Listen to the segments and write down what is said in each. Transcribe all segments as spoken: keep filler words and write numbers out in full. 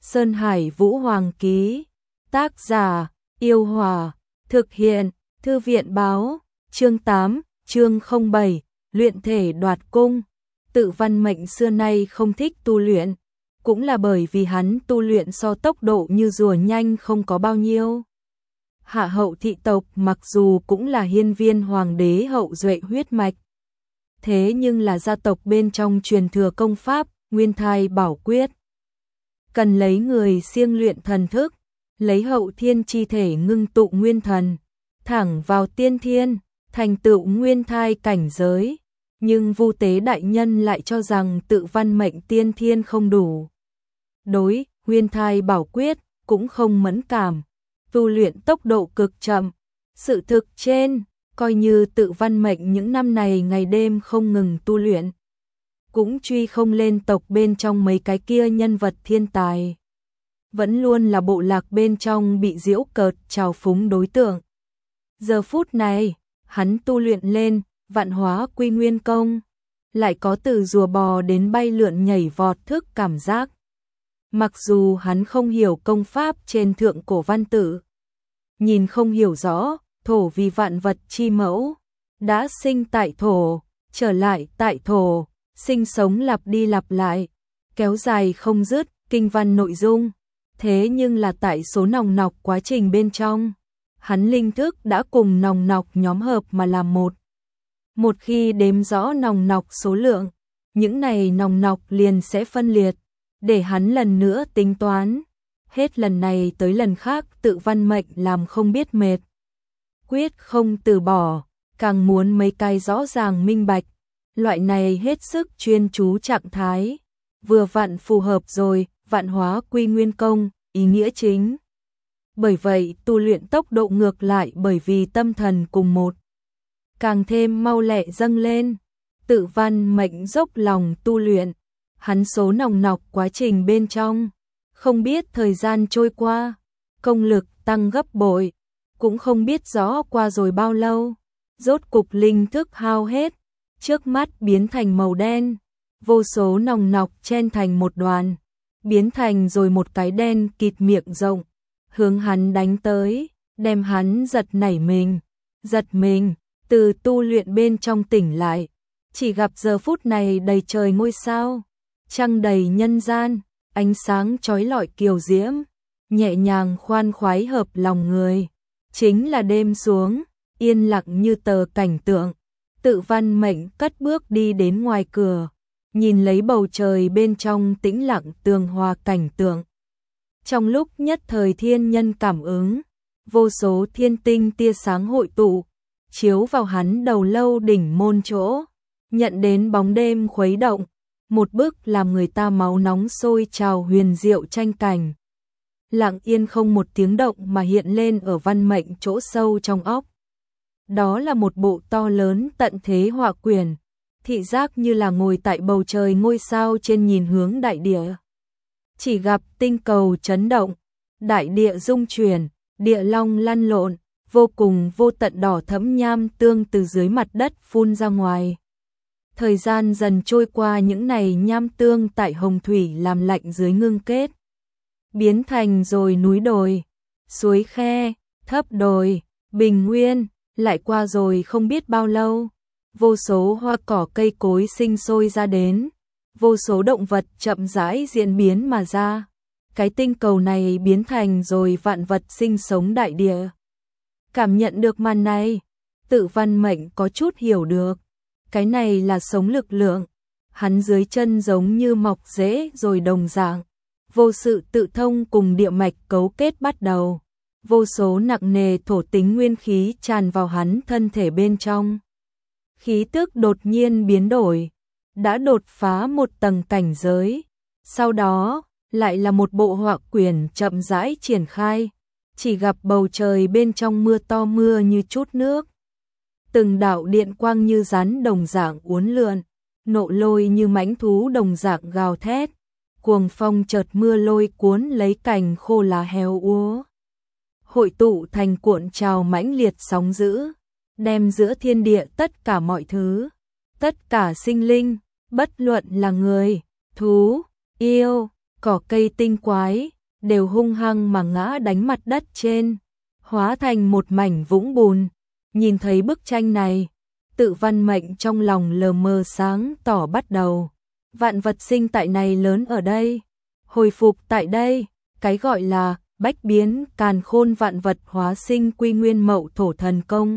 Sơn Hải Vũ Hoàng ký. Tác giả, Yêu Hòa. Thực hiện, Thư viện báo. Chương tám, chương không bảy, luyện thể đoạt cung. Tự Văn Mệnh xưa nay không thích tu luyện, cũng là bởi vì hắn tu luyện so tốc độ như rùa nhanh không có bao nhiêu. Hạ hậu thị tộc mặc dù cũng là hiên viên hoàng đế hậu duệ huyết mạch, thế nhưng là gia tộc bên trong truyền thừa công pháp Nguyên Thai Bảo Quyết, cần lấy người siêng luyện thần thức, lấy hậu thiên chi thể ngưng tụ nguyên thần, thẳng vào tiên thiên, thành tựu nguyên thai cảnh giới. Nhưng Vu Tế đại nhân lại cho rằng tự Văn Mệnh tiên thiên không đủ. Đối Nguyên Thai Bảo Quyết cũng không mẫn cảm, tu luyện tốc độ cực chậm. Sự thực trên, coi như tự Văn Mệnh những năm này ngày đêm không ngừng tu luyện, cũng truy không lên tộc bên trong mấy cái kia nhân vật thiên tài, vẫn luôn là bộ lạc bên trong bị giễu cợt trào phúng đối tượng. Giờ phút này, hắn tu luyện lên Vạn Hóa Quy Nguyên Công, lại có từ rùa bò đến bay lượn nhảy vọt thức cảm giác. Mặc dù hắn không hiểu công pháp trên thượng cổ văn tự, nhìn không hiểu rõ, thổ vì vạn vật chi mẫu, đã sinh tại thổ, trở lại tại thổ, sinh sống lặp đi lặp lại, kéo dài không dứt, kinh văn nội dung. Thế nhưng là tại số nòng nọc quá trình bên trong, hắn linh thức đã cùng nòng nọc nhóm hợp mà làm một. Một khi đếm rõ nòng nọc số lượng, những này nòng nọc liền sẽ phân liệt, để hắn lần nữa tính toán. Hết lần này tới lần khác tự Văn Mệnh làm không biết mệt, quyết không từ bỏ, càng muốn mấy cái rõ ràng minh bạch. Loại này hết sức chuyên chú trạng thái, vừa vặn phù hợp rồi Vạn Hóa Quy Nguyên Công, ý nghĩa chính. Bởi vậy tu luyện tốc độ ngược lại bởi vì tâm thần cùng một, càng thêm mau lẹ dâng lên. Tự Văn Mệnh dốc lòng tu luyện, hắn số nòng nọc quá trình bên trong, không biết thời gian trôi qua, công lực tăng gấp bội, cũng không biết rõ qua rồi bao lâu, rốt cục linh thức hao hết, trước mắt biến thành màu đen, vô số nòng nọc chen thành một đoàn, biến thành rồi một cái đen kịt miệng rộng, hướng hắn đánh tới, đem hắn giật nảy mình, giật mình, từ tu luyện bên trong tỉnh lại, chỉ gặp giờ phút này đầy trời ngôi sao, trăng đầy nhân gian, ánh sáng chói lọi kiều diễm, nhẹ nhàng khoan khoái hợp lòng người, chính là đêm xuống, yên lặng như tờ cảnh tượng. Tự Văn Mệnh cất bước đi đến ngoài cửa, nhìn lấy bầu trời bên trong tĩnh lặng tường hòa cảnh tượng. Trong lúc nhất thời thiên nhân cảm ứng, vô số thiên tinh tia sáng hội tụ, chiếu vào hắn đầu lâu đỉnh môn chỗ, nhận đến bóng đêm khuấy động, một bức làm người ta máu nóng sôi trào huyền diệu tranh cảnh. Lặng yên không một tiếng động mà hiện lên ở Văn Mệnh chỗ sâu trong óc. Đó là một bộ to lớn tận thế họa quyển, thị giác như là ngồi tại bầu trời ngôi sao trên nhìn hướng đại địa. Chỉ gặp tinh cầu chấn động, đại địa rung chuyển, địa long lăn lộn, vô cùng vô tận đỏ thẫm nham tương từ dưới mặt đất phun ra ngoài. Thời gian dần trôi qua, những này nham tương tại hồng thủy làm lạnh dưới ngưng kết, biến thành rồi núi đồi, suối khe, thấp đồi, bình nguyên. Lại qua rồi không biết bao lâu, vô số hoa cỏ cây cối sinh sôi ra đến, vô số động vật chậm rãi diễn biến mà ra. Cái tinh cầu này biến thành rồi vạn vật sinh sống đại địa. Cảm nhận được màn này, tự Văn Mệnh có chút hiểu được, cái này là sống lực lượng, hắn dưới chân giống như mọc rễ rồi đồng dạng, vô sự tự thông cùng địa mạch cấu kết bắt đầu. Vô số nặng nề thổ tính nguyên khí tràn vào hắn thân thể bên trong. Khí tức đột nhiên biến đổi, đã đột phá một tầng cảnh giới. Sau đó, lại là một bộ họa quyển chậm rãi triển khai, chỉ gặp bầu trời bên trong mưa to mưa như chút nước. Từng đạo điện quang như rắn đồng dạng uốn lượn, nộ lôi như mãnh thú đồng dạng gào thét, cuồng phong chợt mưa lôi cuốn lấy cành khô lá héo úa, hội tụ thành cuộn trào mãnh liệt sóng dữ, đem giữa thiên địa tất cả mọi thứ, tất cả sinh linh, bất luận là người, thú, yêu, cỏ cây tinh quái, đều hung hăng mà ngã đánh mặt đất trên, hóa thành một mảnh vũng bùn. Nhìn thấy bức tranh này, Tự Văn Mệnh trong lòng lờ mờ sáng tỏ bắt đầu. Vạn vật sinh tại này lớn ở đây, hồi phục tại đây, cái gọi là bách biến càn khôn vạn vật hóa sinh quy nguyên mậu thổ thần công.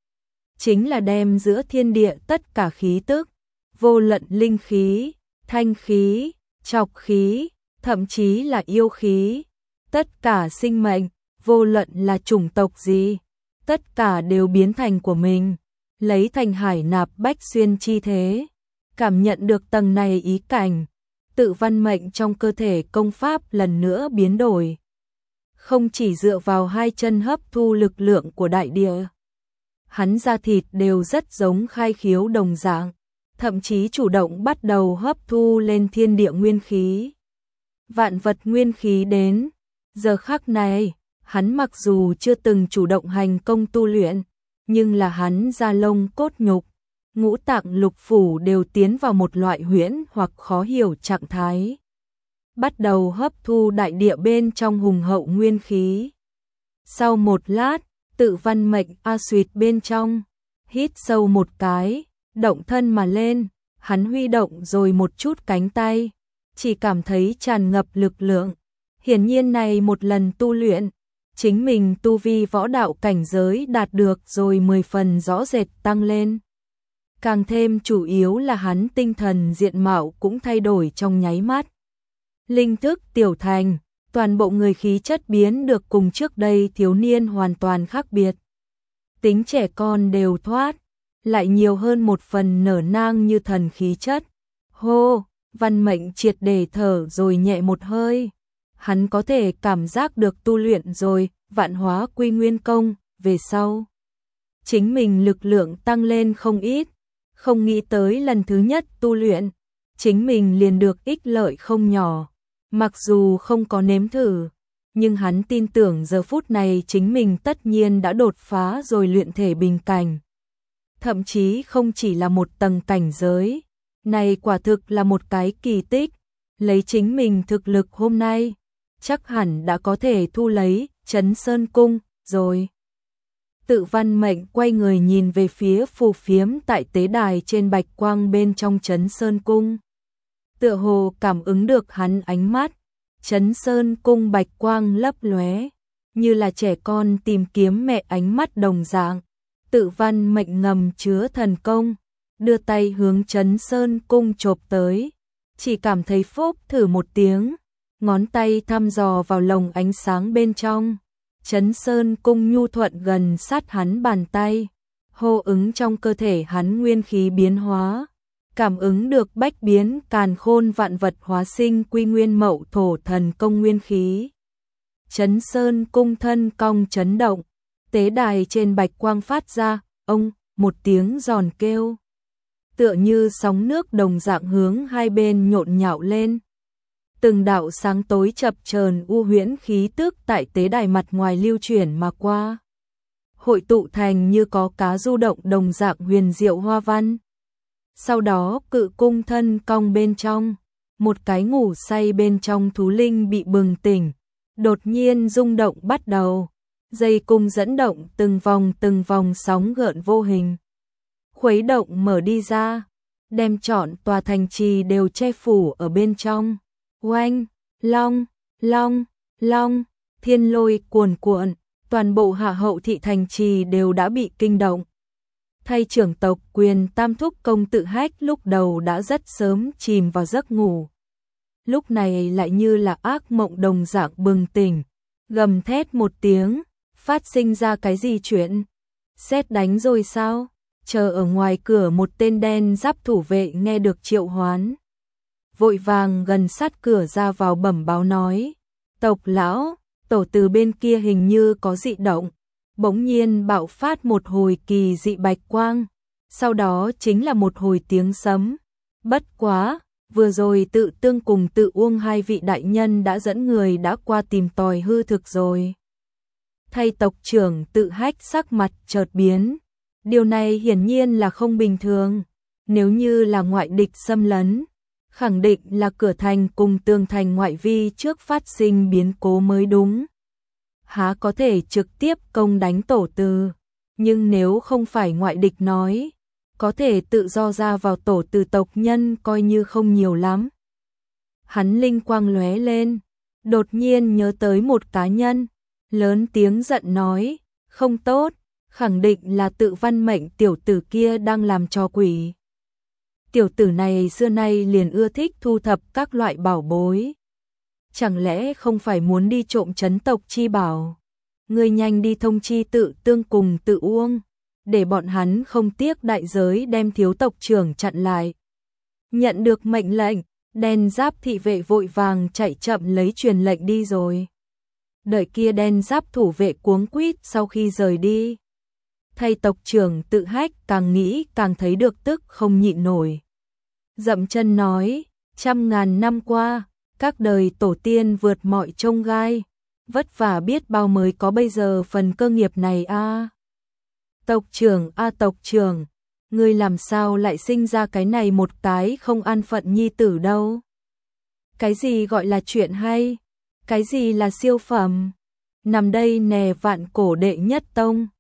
Chính là đem giữa thiên địa tất cả khí tức, vô luận linh khí, thanh khí, trọc khí, thậm chí là yêu khí, tất cả sinh mệnh, vô luận là chủng tộc gì, tất cả đều biến thành của mình, lấy thành hải nạp bách xuyên chi thế. Cảm nhận được tầng này ý cảnh, Tự Văn Mệnh trong cơ thể công pháp lần nữa biến đổi. Không chỉ dựa vào hai chân hấp thu lực lượng của đại địa, hắn da thịt đều rất giống khai khiếu đồng dạng, thậm chí chủ động bắt đầu hấp thu lên thiên địa nguyên khí. Vạn vật nguyên khí đến, giờ khắc này, hắn mặc dù chưa từng chủ động hành công tu luyện, nhưng là hắn da lông cốt nhục, ngũ tạng lục phủ đều tiến vào một loại huyễn hoặc khó hiểu trạng thái. Bắt đầu hấp thu đại địa bên trong hùng hậu nguyên khí. Sau một lát, Tự Văn Mệnh a xuyệt bên trong, hít sâu một cái, động thân mà lên, hắn huy động rồi một chút cánh tay, chỉ cảm thấy tràn ngập lực lượng. Hiển nhiên này một lần tu luyện, chính mình tu vi võ đạo cảnh giới đạt được rồi mười phần rõ rệt tăng lên. Càng thêm chủ yếu là hắn tinh thần diện mạo cũng thay đổi trong nháy mắt. Linh thức tiểu thành, toàn bộ người khí chất biến được cùng trước đây thiếu niên hoàn toàn khác biệt. Tính trẻ con đều thoát, lại nhiều hơn một phần nở nang như thần khí chất. Hô, Văn Mệnh triệt để thở rồi nhẹ một hơi. Hắn có thể cảm giác được tu luyện rồi, vạn hóa quy nguyên công, về sau. Chính mình lực lượng tăng lên không ít, không nghĩ tới lần thứ nhất tu luyện, chính mình liền được ích lợi không nhỏ. Mặc dù không có nếm thử, nhưng hắn tin tưởng giờ phút này chính mình tất nhiên đã đột phá rồi luyện thể bình cảnh. Thậm chí không chỉ là một tầng cảnh giới, này quả thực là một cái kỳ tích. Lấy chính mình thực lực hôm nay, chắc hẳn đã có thể thu lấy Trấn Sơn Cung rồi. Tự Văn Mệnh quay người nhìn về phía phù phiếm tại tế đài trên bạch quang bên trong Trấn Sơn Cung. Tựa hồ cảm ứng được hắn ánh mắt, Trấn Sơn Cung bạch quang lấp lóe, như là trẻ con tìm kiếm mẹ ánh mắt đồng dạng. Tự Văn Mệnh ngầm chứa thần công, đưa tay hướng Trấn Sơn Cung chộp tới, chỉ cảm thấy phốp thử một tiếng, ngón tay thăm dò vào lồng ánh sáng bên trong. Trấn Sơn Cung nhu thuận gần sát hắn bàn tay, hô ứng trong cơ thể hắn nguyên khí biến hóa, cảm ứng được bách biến càn khôn vạn vật hóa sinh quy nguyên mậu thổ thần công nguyên khí. Trấn Sơn Cung thân cong chấn động, tế đài trên bạch quang phát ra, ông, một tiếng giòn kêu. Tựa như sóng nước đồng dạng hướng hai bên nhộn nhạo lên. Từng đạo sáng tối chập chờn u huyễn khí tức tại tế đài mặt ngoài lưu chuyển mà qua, hội tụ thành như có cá du động đồng dạng huyền diệu hoa văn. Sau đó cự cung thân cong bên trong, một cái ngủ say bên trong thú linh bị bừng tỉnh, đột nhiên rung động bắt đầu, dây cung dẫn động từng vòng từng vòng sóng gợn vô hình, khuấy động mở đi ra, đem trọn tòa thành trì đều che phủ ở bên trong. Oanh, long, long, long, thiên lôi cuồn cuộn, toàn bộ hạ hậu thị thành trì đều đã bị kinh động. Thay trưởng tộc Quyền Tam Thúc Công Tự Hách lúc đầu đã rất sớm chìm vào giấc ngủ. Lúc này lại như là ác mộng đồng dạng bừng tỉnh, gầm thét một tiếng, phát sinh ra cái gì chuyện? Sét đánh rồi sao? Chờ ở ngoài cửa một tên đen giáp thủ vệ nghe được triệu hoán, vội vàng gần sát cửa ra vào bẩm báo nói, tộc lão, tổ từ bên kia hình như có dị động. Bỗng nhiên bạo phát một hồi kỳ dị bạch quang, sau đó chính là một hồi tiếng sấm. Bất quá, vừa rồi Tự Tương cùng Tự Uông hai vị đại nhân đã dẫn người đã qua tìm tòi hư thực rồi. Thay tộc trưởng Tự Hách sắc mặt chợt biến, điều này hiển nhiên là không bình thường. Nếu như là ngoại địch xâm lấn, khẳng định là cửa thành cùng tường thành ngoại vi trước phát sinh biến cố mới đúng. Há có thể trực tiếp công đánh tổ từ, nhưng nếu không phải ngoại địch nói, có thể tự do ra vào tổ từ tộc nhân coi như không nhiều lắm. Hắn linh quang lóe lên, đột nhiên nhớ tới một cá nhân, lớn tiếng giận nói, không tốt, khẳng định là tự văn mệnh tiểu tử kia đang làm trò quỷ. Tiểu tử này xưa nay liền ưa thích thu thập các loại bảo bối. Chẳng lẽ không phải muốn đi trộm trấn tộc chi bảo? Ngươi nhanh đi thông chi Tự Tương cùng Tự Uông, để bọn hắn không tiếc đại giới đem thiếu tộc trưởng chặn lại. Nhận được mệnh lệnh, đen giáp thị vệ vội vàng chạy chậm lấy truyền lệnh đi rồi. Đợi kia đen giáp thủ vệ cuống quýt sau khi rời đi. Thầy tộc trưởng Tự Hách càng nghĩ càng thấy được tức không nhịn nổi. Dậm chân nói, trăm ngàn năm qua, các đời tổ tiên vượt mọi chông gai, vất vả biết bao mới có bây giờ phần cơ nghiệp này a. À. Tộc trưởng a à, tộc trưởng, ngươi làm sao lại sinh ra cái này một cái không an phận nhi tử đâu? Cái gì gọi là chuyện hay? Cái gì là siêu phẩm? Nằm đây nè vạn cổ đệ nhất tông,